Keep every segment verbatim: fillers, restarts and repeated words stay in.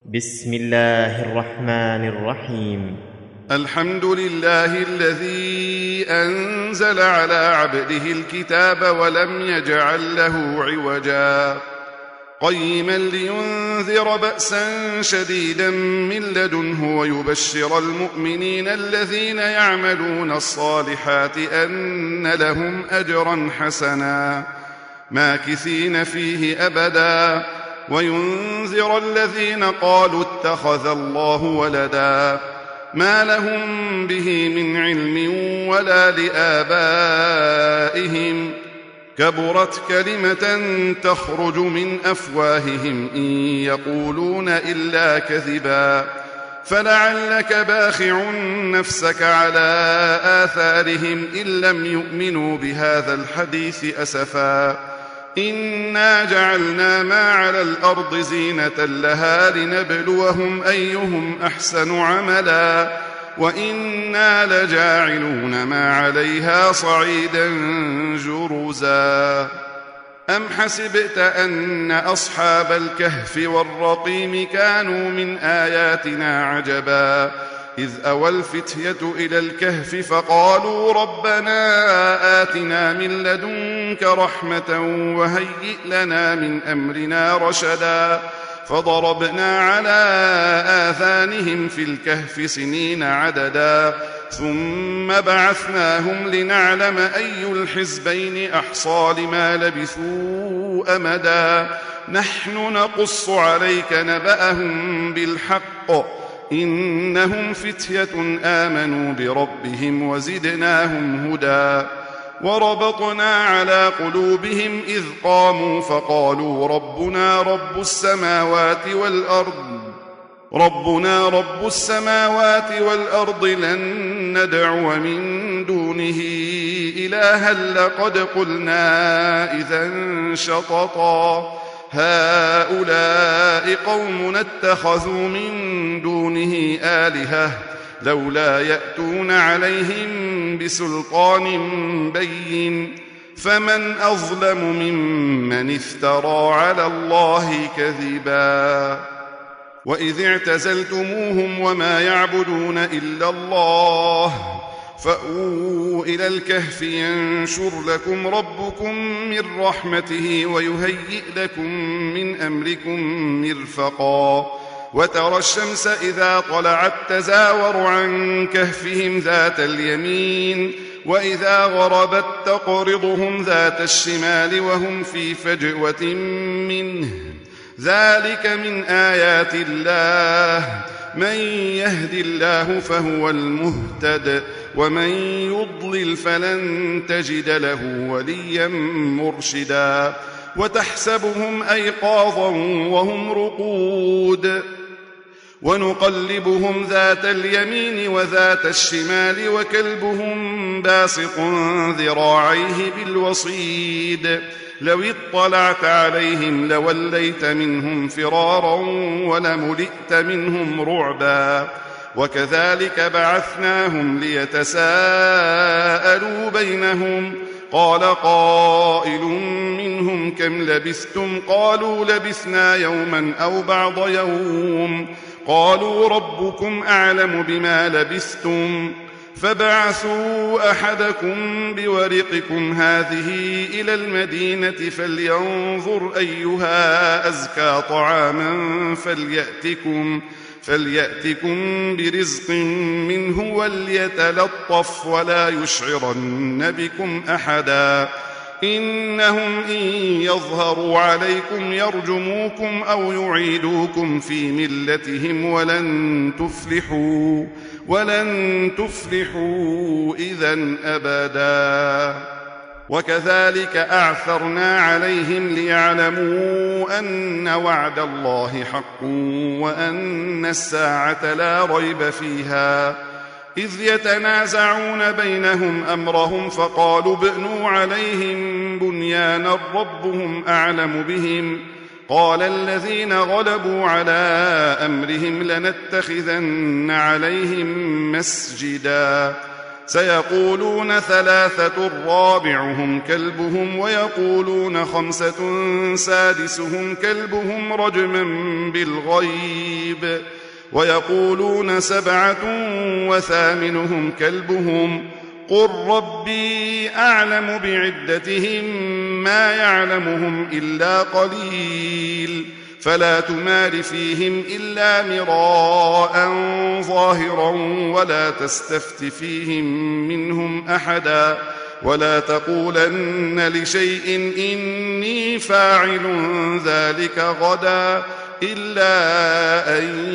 بسم الله الرحمن الرحيم. الحمد لله الذي أنزل على عبده الكتاب ولم يجعل له عوجا قيما لينذر بأسا شديدا من لدنه ويبشر المؤمنين الذين يعملون الصالحات أن لهم أجرا حسنا ماكثين فيه أبدا وينذر الذين قالوا اتخذ الله ولدا ما لهم به من علم ولا لآبائهم كبرت كلمة تخرج من أفواههم إن يقولون إلا كذبا فلعلك باخع نفسك على آثارهم إن لم يؤمنوا بهذا الحديث أسفا إنا جعلنا ما على الأرض زينة لها لنبلوهم أيهم أحسن عملا وإنا لجاعلون ما عليها صعيدا جرزا أم حسبت أن أصحاب الكهف والرقيم كانوا من آياتنا عجبا إذ أوى الفتية إلى الكهف فقالوا ربنا آتنا من لدنك رحمة وهيئ لنا من أمرنا رشدا فضربنا على آذانهم في الكهف سنين عددا ثم بعثناهم لنعلم أي الحزبين أحصى لما لبثوا أمدا نحن نقص عليك نبأهم بالحق إنهم فتية آمنوا بربهم وزدناهم هدى وربطنا على قلوبهم إذ قاموا فقالوا ربنا رب السماوات والأرض ربنا رب السماوات والأرض لن ندعو من دونه إلها لقد قلنا إذا شططا هؤلاء قوم اتخذوا من دونه آلهة لولا يأتون عليهم بسلطان بين فمن أظلم ممن افترى على الله كذبا وإذ اعتزلتموهم وما يعبدون إلا الله فأووا إلى الكهف ينشر لكم ربكم من رحمته ويهيئ لكم من أمركم مرفقا وترى الشمس إذا طلعت تزاور عن كهفهم ذات اليمين وإذا غربت تقرضهم ذات الشمال وهم في فجوة منه ذلك من آيات الله من يهد الله فهو المهتد ومن يضلل فلن تجد له وليا مرشدا وتحسبهم أيقاظا وهم رقود ونقلبهم ذات اليمين وذات الشمال وكلبهم باسط ذراعيه بالوصيد لو اطلعت عليهم لوليت منهم فرارا ولملئت منهم رعبا وكذلك بعثناهم ليتساءلوا بينهم قال قائل منهم كم لبثتم قالوا لبثنا يوما أو بعض يوم قالوا ربكم أعلم بما لبثتم فبعثوا أحدكم بورقكم هذه إلى المدينة فلينظر أيها أزكى طعاما فليأتكم, فليأتكم برزق منه وليتلطف ولا يشعرن بكم أحدا إنهم إن يظهروا عليكم يرجموكم أو يعيدوكم في ملتهم ولن تفلحوا ولن تفلحوا إذن أبدا وكذلك أعثرنا عليهم ليعلموا أن وعد الله حق وأن الساعة لا ريب فيها إذ يتنازعون بينهم أمرهم فقالوا ابنوا عليهم بنيانا ربهم أعلم بهم قال الذين غلبوا على أمرهم لنتخذن عليهم مسجدا سيقولون ثلاثة رابعهم كلبهم ويقولون خمسة سادسهم كلبهم رجما بالغيب ويقولون سبعة وثامنهم كلبهم قل ربي أعلم بعدتهم ما يعلمهم إلا قليل فلا تمار فيهم إلا مراء ظاهرا ولا تستفت فيهم منهم أحدا ولا تقولن لشيء إني فاعل ذلك غدا إلا أن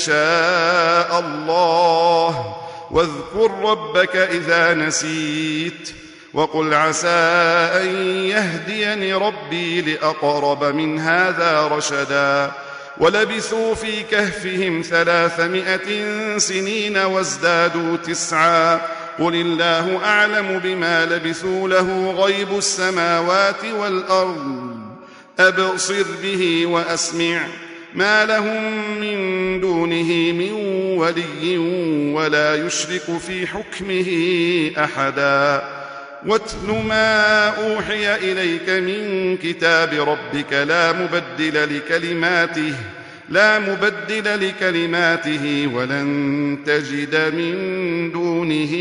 يشاء الله واذكر ربك إذا نسيت وقل عسى أن يهديني ربي لأقرب من هذا رشدا ولبثوا في كهفهم ثلاثمائة سنين وازدادوا تسعا قل الله أعلم بما لبثوا له غيب السماوات والأرض أبصر به وأسمع ما لهم من دونه من ولي ولا يشرك في حكمه أحدا واتل ما أوحي إليك من كتاب ربك لا مبدل لكلماته لا مبدل لكلماته ولن تجد من دونه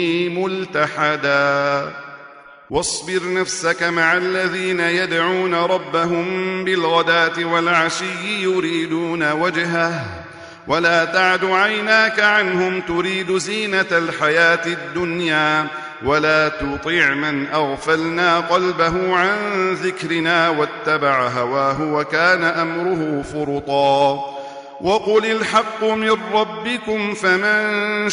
ملتحدا واصبر نفسك مع الذين يدعون ربهم بالغداة والعشي يريدون وجهه ولا تعد عيناك عنهم تريد زينة الحياة الدنيا ولا تطع من أغفلنا قلبه عن ذكرنا واتبع هواه وكان أمره فرطا وقل الحق من ربكم فمن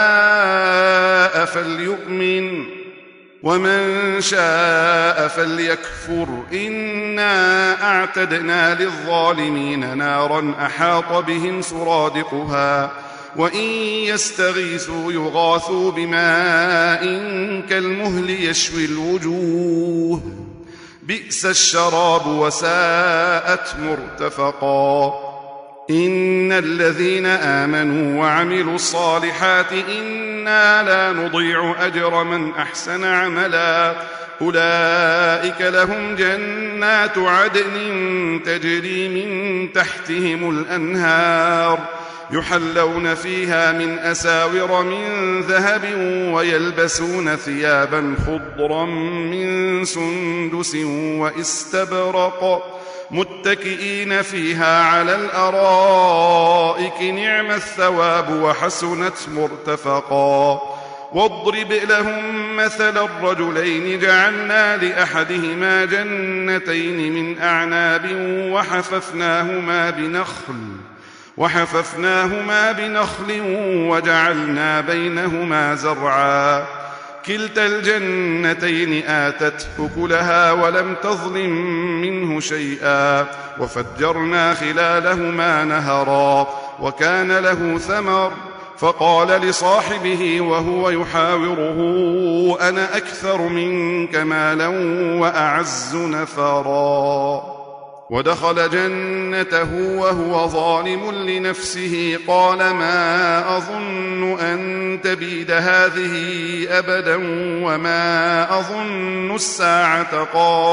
شاء فليؤمن ومن شاء فليكفر إنا أعتدنا للظالمين نارا أحاط بهم سرادقها وإن يستغيثوا يغاثوا بماء كالمهل يشوي الوجوه بئس الشراب وساءت مرتفقا إن الذين آمنوا وعملوا الصالحات إنا لا نضيع أجر من أحسن عملا أولئك لهم جنات عدن تجري من تحتهم الأنهار يحلون فيها من أساور من ذهب ويلبسون ثيابا خضرا من سندس واستبرق متكئين فيها على الأرائك نعم الثواب وحسنت مرتفقا واضرب لهم مثل الرجلين جعلنا لأحدهما جنتين من أعناب وحففناهما بنخل وحففناهما بنخل وجعلنا بينهما زرعا كلتا الجنتين آتت أكلها ولم تظلم منه شيئا وفجرنا خلالهما نهرا وكان له ثمر فقال لصاحبه وهو يحاوره أنا أكثر منك مالا وأعز نفرا ودخل جنته وهو ظالم لنفسه قال ما أظن أن تبيد هذه أبدا وما أظن الساعة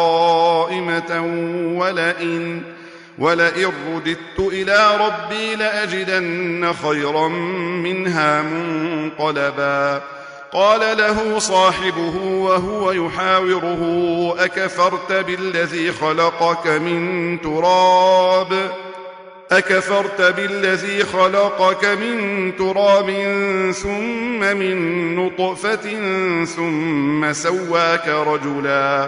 قائمة ولئن, ولئن رددت إلى ربي لأجدن خيرا منها منقلبا قال له صاحبه وهو يحاوره أكفرت بالذي خلقك من تراب أكفرت بالذي خلقك من تراب ثم من نطفة ثم سواك رجلا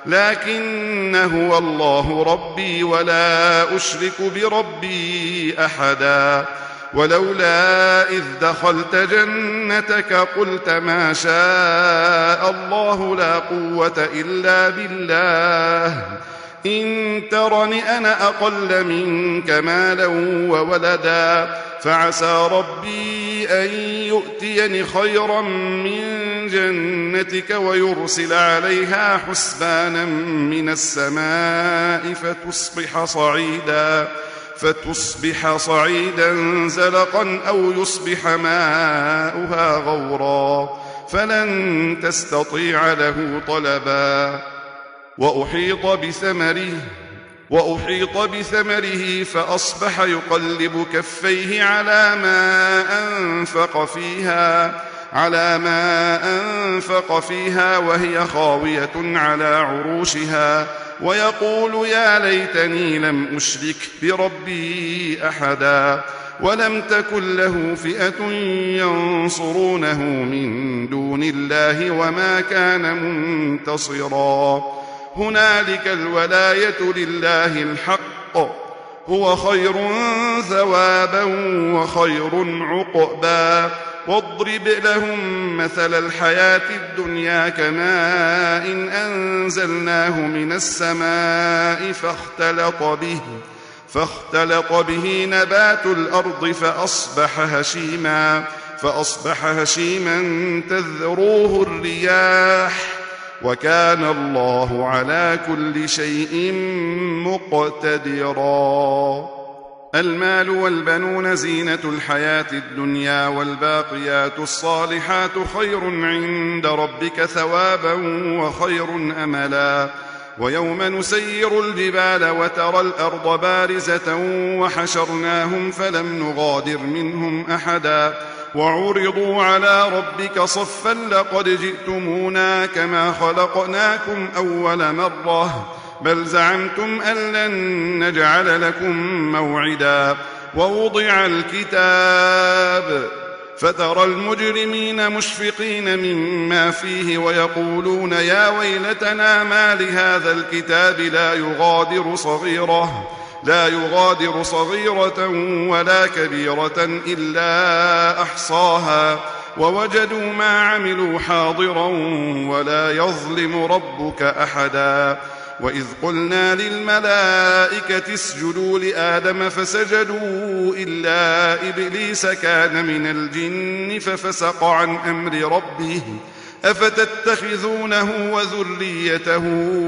لكن هو الله ربي ولا أشرك بربي أحدا ولولا إذ دخلت جنتك قلت ما شاء الله لا قوة إلا بالله إن ترني أنا أقل منك مالا وولدا فعسى ربي أن يؤتيني خيرا من جنتك ويرسل عليها حسبانا من السماء فتصبح صعيدا فتصبح صعيدا زلقا أو يصبح ماؤها غورا فلن تستطيع له طلبا وأحيط بثمره وأحيط بثمره فأصبح يقلب كفيه على ما أنفق فيها على ما أنفق فيها وهي خاوية على عروشها ويقول يا ليتني لم أشرك بربي أحدا ولم تكن له فئة ينصرونه من دون الله وما كان منتصرا هنالك الولاية لله الحق هو خير ثوابا وخير عقبا واضرب لهم مثل الحياة الدنيا كماء إن أنزلناه من السماء فاختلط به فاختلط به نبات الأرض فأصبح هشيما فأصبح هشيما تذروه الرياح وكان الله على كل شيء مقتدرا المال والبنون زينة الحياة الدنيا والباقيات الصالحات خير عند ربك ثوابا وخير أملا ويوم نسير الجبال وترى الأرض بارزة وحشرناهم فلم نغادر منهم أحدا وعرضوا على ربك صفا لقد جئتمونا كما خلقناكم أول مرة بل زعمتم أن لن نجعل لكم موعدا ووضع الكتاب فترى المجرمين مشفقين مما فيه ويقولون يا ويلتنا ما لهذا الكتاب لا يغادر صغيرة لا يغادر صغيرة ولا كبيرة إلا أحصاها ووجدوا ما عملوا حاضرا ولا يظلم ربك أحدا وإذ قلنا للملائكة اسجدوا لآدم فسجدوا إلا إبليس كان من الجن ففسق عن أمر ربه أفتتخذونه وذريته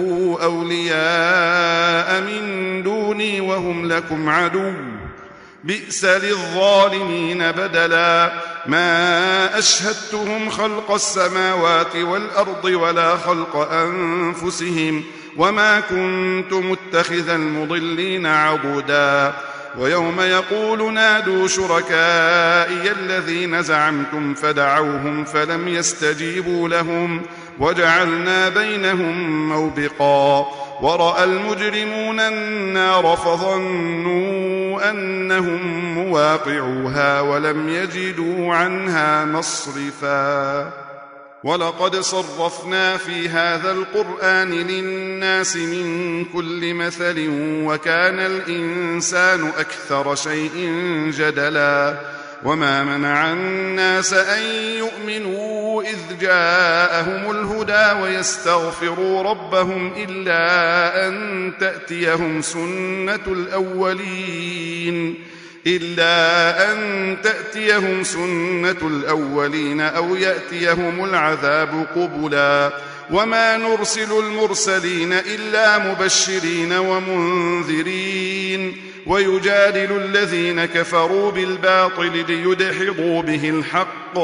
أولياء من دوني وهم لكم عدو بئس للظالمين بدلا ما أشهدتهم خلق السماوات والأرض ولا خلق أنفسهم وما كنت متخذ المضلين عضدا ويوم يقول نادوا شركائي الذين زعمتم فدعوهم فلم يستجيبوا لهم وجعلنا بينهم موبقا ورأى المجرمون النار فظنوا أنهم مواقعوها ولم يجدوا عنها مصرفا ولقد صرفنا في هذا القرآن للناس من كل مثل وكان الإنسان أكثر شيء جدلا وما منع الناس أن يؤمنوا إذ جاءهم الهدى ويستغفروا ربهم إلا أن تأتيهم سنة الأولين إلا أن تأتيهم سنة الأولين أو يأتيهم العذاب قبلا وما نرسل المرسلين إلا مبشرين ومنذرين ويجادل الذين كفروا بالباطل ليدحضوا به الحق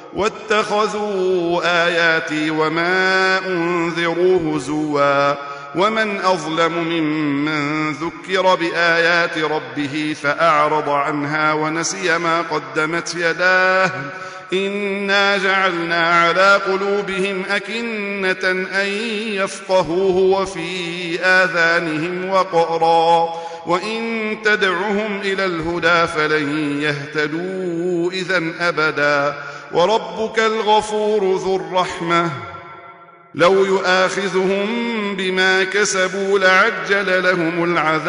واتخذوا آياتي وما أنذروا هزوا ومن أظلم ممن ذكر بآيات ربه فأعرض عنها ونسي ما قدمت يداه إنا جعلنا على قلوبهم أكنة أن يفقهوه وفي آذانهم وقرا وإن تدعهم إلى الهدى فلن يهتدوا إذن أبدا وربك الغفور ذو الرحمة لو يؤاخذهم بما كسبوا لعجل لهم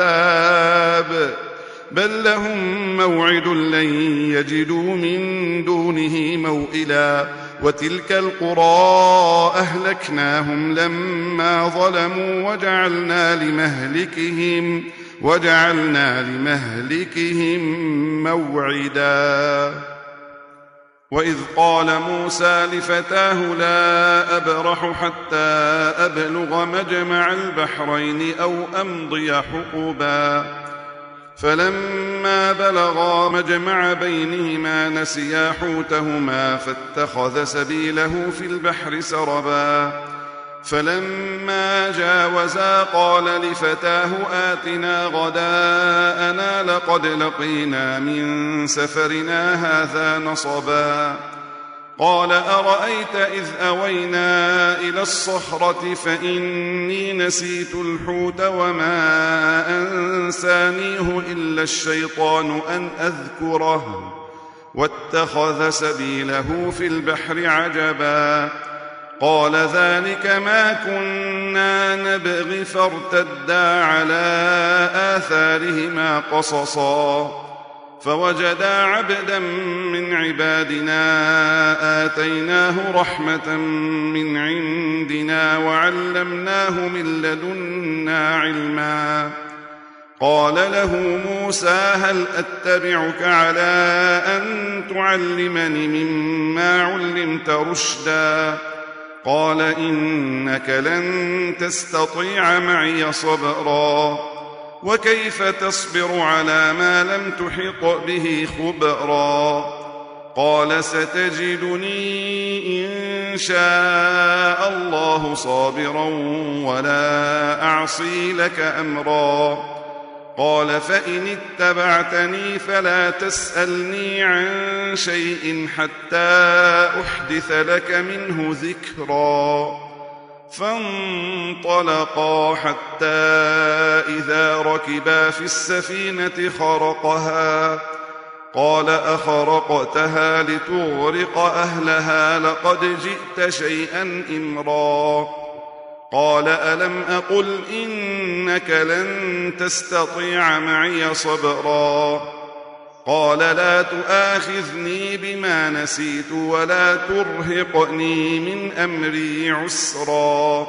العذاب بل لهم موعد لن يجدوا من دونه موئلا وتلك القرى أهلكناهم لما ظلموا وجعلنا لمهلكهم وجعلنا لمهلكهم موعدا وإذ قال موسى لفتاه لا أبرح حتى أبلغ مجمع البحرين أو أمضي حقبا فلما بلغا مجمع بينهما نسيا حوتهما فاتخذ سبيله في البحر سربا فلما جاوزا قال لفتاه آتنا غداءنا لقد لقينا من سفرنا هذا نصبا قال أرأيت إذ أوينا إلى الصخرة فإني نسيت الحوت وما أنسانيه إلا الشيطان أن أذكره واتخذ سبيله في البحر عجبا قال ذلك ما كنا نبغي فارتدا على آثارهما قصصا فوجدا عبدا من عبادنا آتيناه رحمة من عندنا وعلمناه من لدنا علما قال له موسى هل أتبعك على أن تعلمني مما علمت رشدا قال إنك لن تستطيع معي صبرا وكيف تصبر على ما لم تحط به خبرا قال ستجدني إن شاء الله صابرا ولا أعصي لك أمرا قال فإن اتبعتني فلا تسألني عن شيء حتى أحدث لك منه ذكرا فانطلقا حتى إذا ركبا في السفينة خرقها قال أخرقتها لتغرق أهلها لقد جئت شيئا إمرا قال ألم أقل إنك لن تستطيع معي صبرا قال لا تؤاخذني بما نسيت ولا ترهقني من أمري عسرا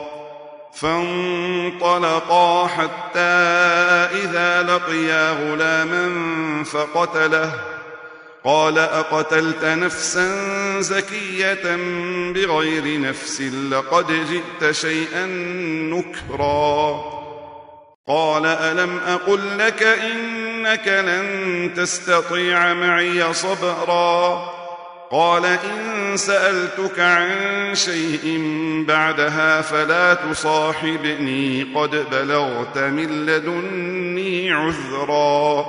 فانطلقا حتى إذا لقيا غلاما فقتله قال أقتلت نفسا زكية بغير نفس لقد جئت شيئا نكرا قال ألم أقل لك إنك لن تستطيع معي صبرا قال إن سألتك عن شيء بعدها فلا تصاحبني قد بلغت من لدني عذرا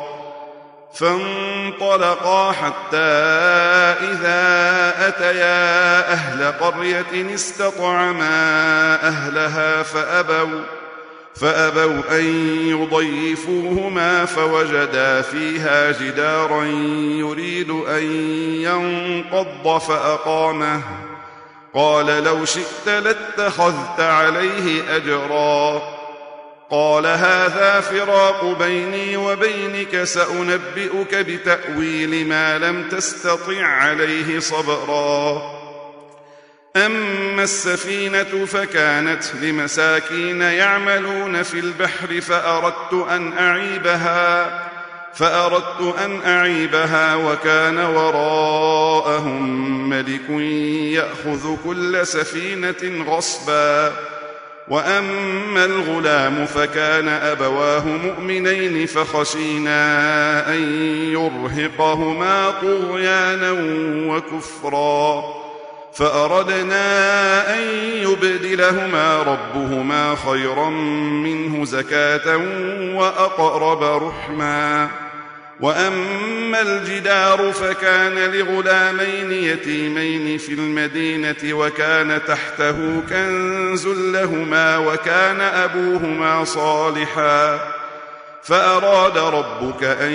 فانطلقا حتى إذا أتيا أهل قرية استطعما أهلها فأبوا فأبوا أن يضيفوهما فوجدا فيها جدارا يريد أن ينقض فأقامه قال لو شئت لاتخذت عليه أجرا قال هذا فراق بيني وبينك سأنبئك بتأويل ما لم تستطع عليه صبرا أما السفينة فكانت لمساكين يعملون في البحر فأردت أن أعيبها فأردت أن أعيبها وكان وراءهم ملك يأخذ كل سفينة غصبا وأما الغلام فكان أبواه مؤمنين فخشينا أن يرهقهما طغيانا وكفرا فأردنا أن يبدلهما ربهما خيرا منه زكاة وأقرب رحما وأما الجدار فكان لغلامين يتيمين في المدينة وكان تحته كنز لهما وكان أبوهما صالحا فأراد ربك أن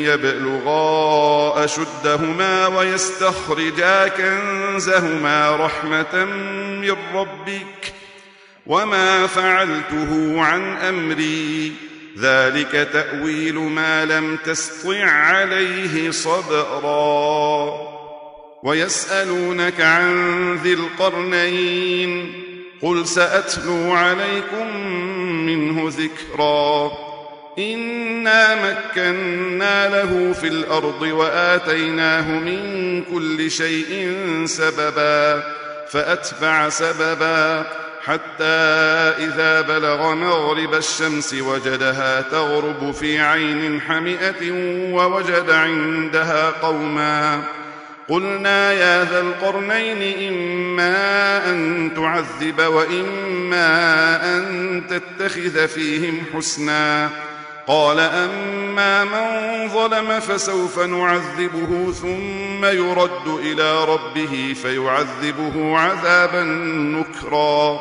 يبلغا أشدهما ويستخرجا كنزهما رحمة من ربك وما فعلته عن أمري ذلك تأويل ما لم تسطع عليه صبرا ويسألونك عن ذي القرنين قل سأتلو عليكم منه ذكرا إنا مكنا له في الأرض وآتيناه من كل شيء سببا فأتبع سببا حتى إذا بلغ مغرب الشمس وجدها تغرب في عين حمئة ووجد عندها قوما قلنا يا ذا القرنين إما أن تعذب وإما أن تتخذ فيهم حسنا قال أما من ظلم فسوف نعذبه ثم يرد إلى ربه فيعذبه عذابا نكرا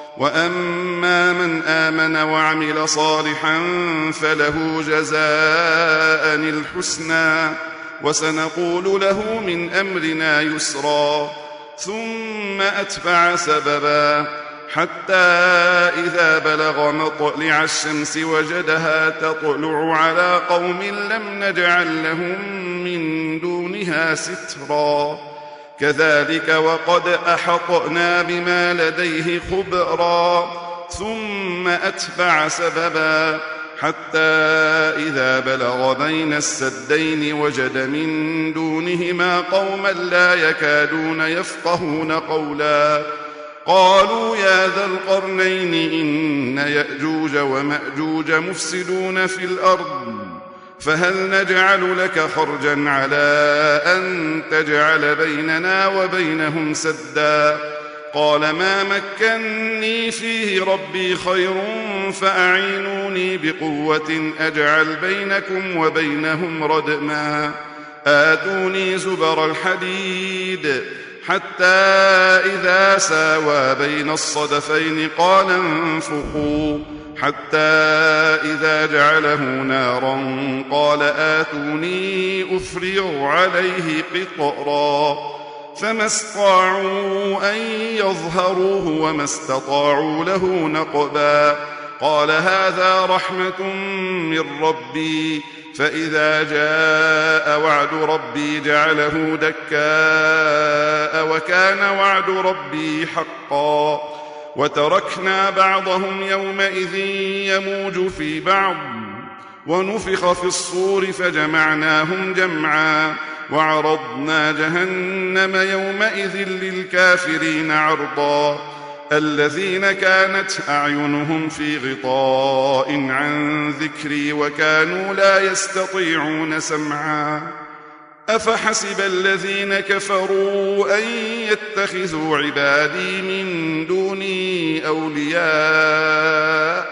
وأما من آمن وعمل صالحا فله جزاء الحسنى وسنقول له من أمرنا يسرا ثم أتبع سببا حتى إذا بلغ مطلع الشمس وجدها تطلع على قوم لم نجعل لهم من دونها سترا كذلك وقد أحطنا بما لديه خبرا ثم أتبع سببا حتى إذا بلغ بين السدين وجد من دونهما قوما لا يكادون يفقهون قولا قالوا يا ذا القرنين إن يأجوج ومأجوج مفسدون في الأرض فهل نجعل لك خرجا على أن تجعل بيننا وبينهم سدا قال ما مكني فيه ربي خير فأعينوني بقوة أجعل بينكم وبينهم ردما آتوني زبر الحديد حتى إذا ساوى بين الصدفين قال انفخوا حتى إذا جعله نارا قال آتوني أفرغ عليه قطرا فما استطاعوا أن يظهروه وما استطاعوا له نقبا قال هذا رحمة من ربي فإذا جاء وعد ربي جعله دكاء وكان وعد ربي حقا وتركنا بعضهم يومئذ يموج في بعض ونفخ في الصور فجمعناهم جمعا وعرضنا جهنم يومئذ للكافرين عرضا الذين كانت أعينهم في غطاء عن ذكري وكانوا لا يستطيعون سمعا أفحسب الذين كفروا أن يتخذوا عبادي من دوني أولياء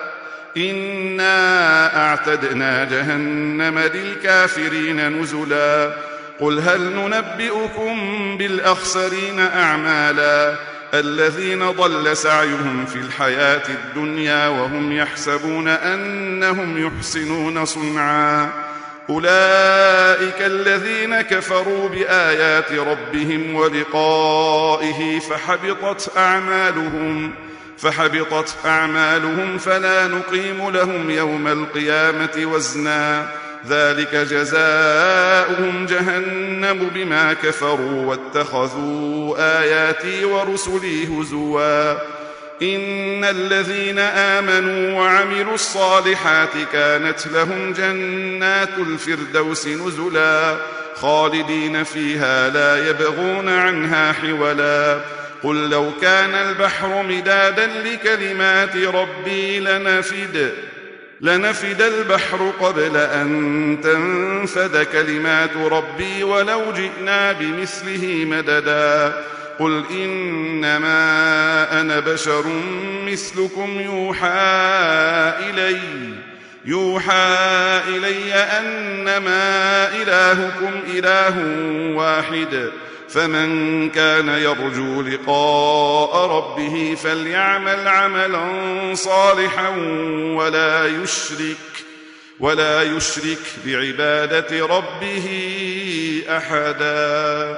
إنا أعتدنا جهنم للكافرين نزلا قل هل ننبئكم بالأخسرين أعمالا الذين ضل سعيهم في الحياة الدنيا وهم يحسبون أنهم يحسنون صنعا أولئك الذين كفروا بآيات ربهم ولقائه فحبطت أعمالهم فحبطت أعمالهم فلا نقيم لهم يوم القيامة وزنا ذلك جزاؤهم جهنم بما كفروا واتخذوا آياتي ورسلي هزوا إن الذين آمنوا وعملوا الصالحات كانت لهم جنات الفردوس نزلا خالدين فيها لا يبغون عنها حولا قل لو كان البحر مدادا لكلمات ربي لنفد لنفد البحر قبل أن تنفد كلمات ربي ولو جئنا بمثله مددا قل إنما أنا بشر مثلكم يوحى إلي يوحى إلي أنما إلهكم إله واحد فمن كان يرجو لقاء ربه فليعمل عملا صالحا ولا يشرك ولا يشرك بعبادة ربه أحدا.